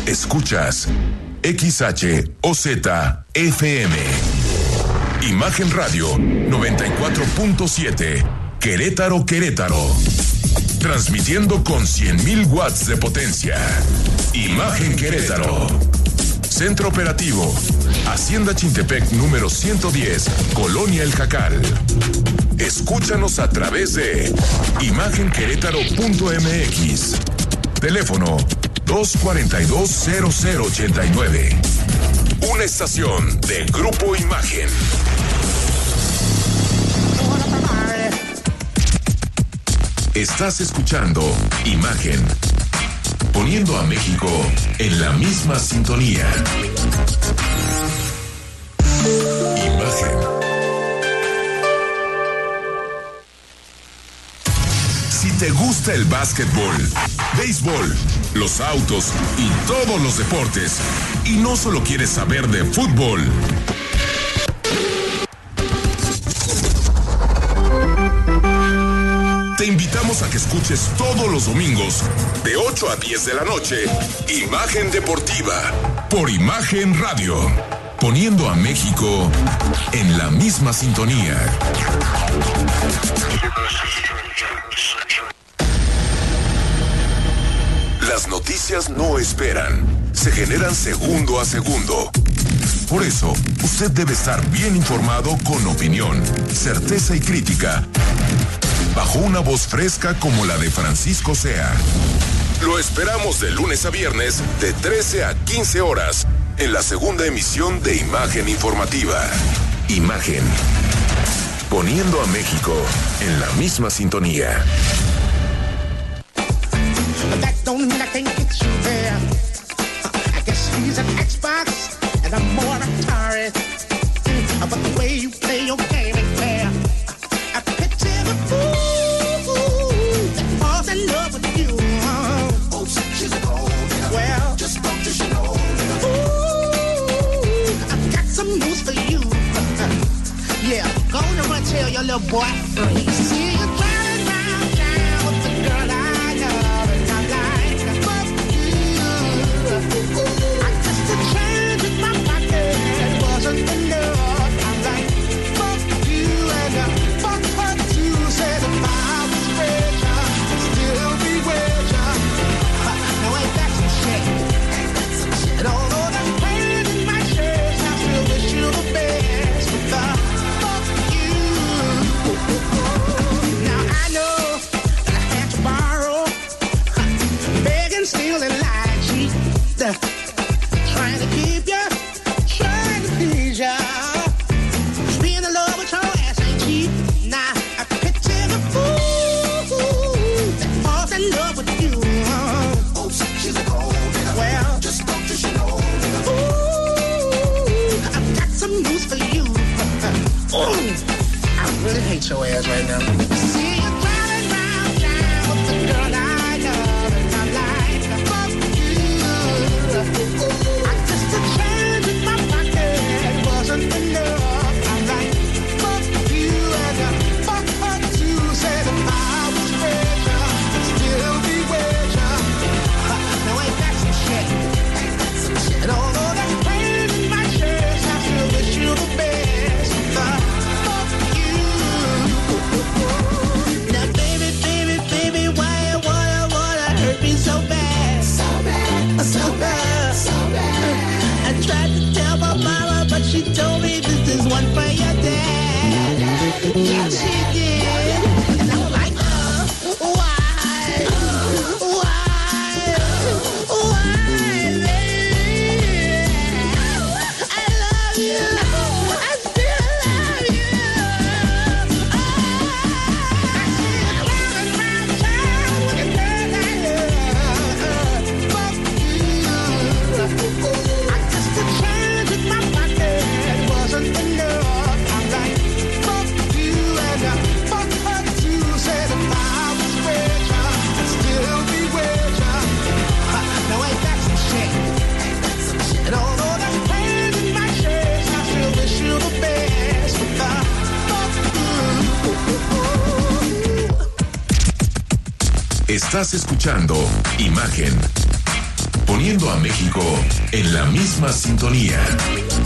Escuchas XHOZ FM. Imagen Radio 94.7. Querétaro, Querétaro. Transmitiendo con 100,000 watts de potencia. Imagen Querétaro. Centro Operativo. Hacienda Chintepec número 110, Colonia El Jacal. Escúchanos a través de imagenquerétaro.mx. Teléfono 242-0089. Una estación de Grupo Imagen. Estás escuchando Imagen, poniendo a México en la misma sintonía. Imagen. Si te gusta el básquetbol, béisbol, los autos y todos los deportes, y no solo quieres saber de fútbol, te invitamos a que escuches todos los domingos de 8 a 10 de la noche Imagen Deportiva por Imagen Radio, poniendo a México en la misma sintonía. Las noticias no esperan, se generan segundo a segundo. Por eso, usted debe estar bien informado con opinión, certeza y crítica, bajo una voz fresca como la de Francisco Sea. Lo esperamos de lunes a viernes de 13 a 15 horas en la segunda emisión de Imagen Informativa. Imagen, poniendo a México en la misma sintonía. That don't mean I can't get you there. I guess he's an Xbox and I'm more Atari. But the way you play your game ain't fair. I picture the fool that falls in love with you. Oh, she's a gold. Well, just don't you know. Ooh, I've got some news for you. Yeah, go on and run tell your little boy. See you driving round town with the girl I love. I just a change in my pocket wasn't enough. I'm like, fuck you and fuck her too. Said if I was richer, I'd still be richer. Now ain't that some shit? And although there's pain in my chest, I still wish you the best. But fuck you. Now I know that I had to borrow, begging, stealing, lying, cheat. Trying to keep you, trying to please ya. Being in love with your ass ain't cheap. Nah, I picture the fool that falls in love with you. Oh, she's a gold digger. Well, just don't you know. Ooh, I've got some news for you. I really hate your ass right now. See you driving round town with the girl I love, and I'm like, fuck you. I just a change in my pocket wasn't enough. I'm like, fuck you and fuck her too. Said if I was richer, I'd still be richer. Now ain't that some shit? And although there's pain in my chest, I still wish you the best. But fuck you. Now baby, baby, baby, why you wanna hurt me so bad? So bad, so bad, so bad. I tried to tell my mama, but she told me this is one for your dad. Yeah, she did. And I'm like, why? Baby? I love you. I still love you. I see you driving round town with a girl I love. Fuck you. I just a change in my pocket wasn't enough. I'm like, fuck you and fuck her too. Said if I was richer, I'd still be richer. Now ain't that some shit? And although there's pain in my chest, I still wish you the best. But fuck you. Estás escuchando Imagen, poniendo a México en la misma sintonía.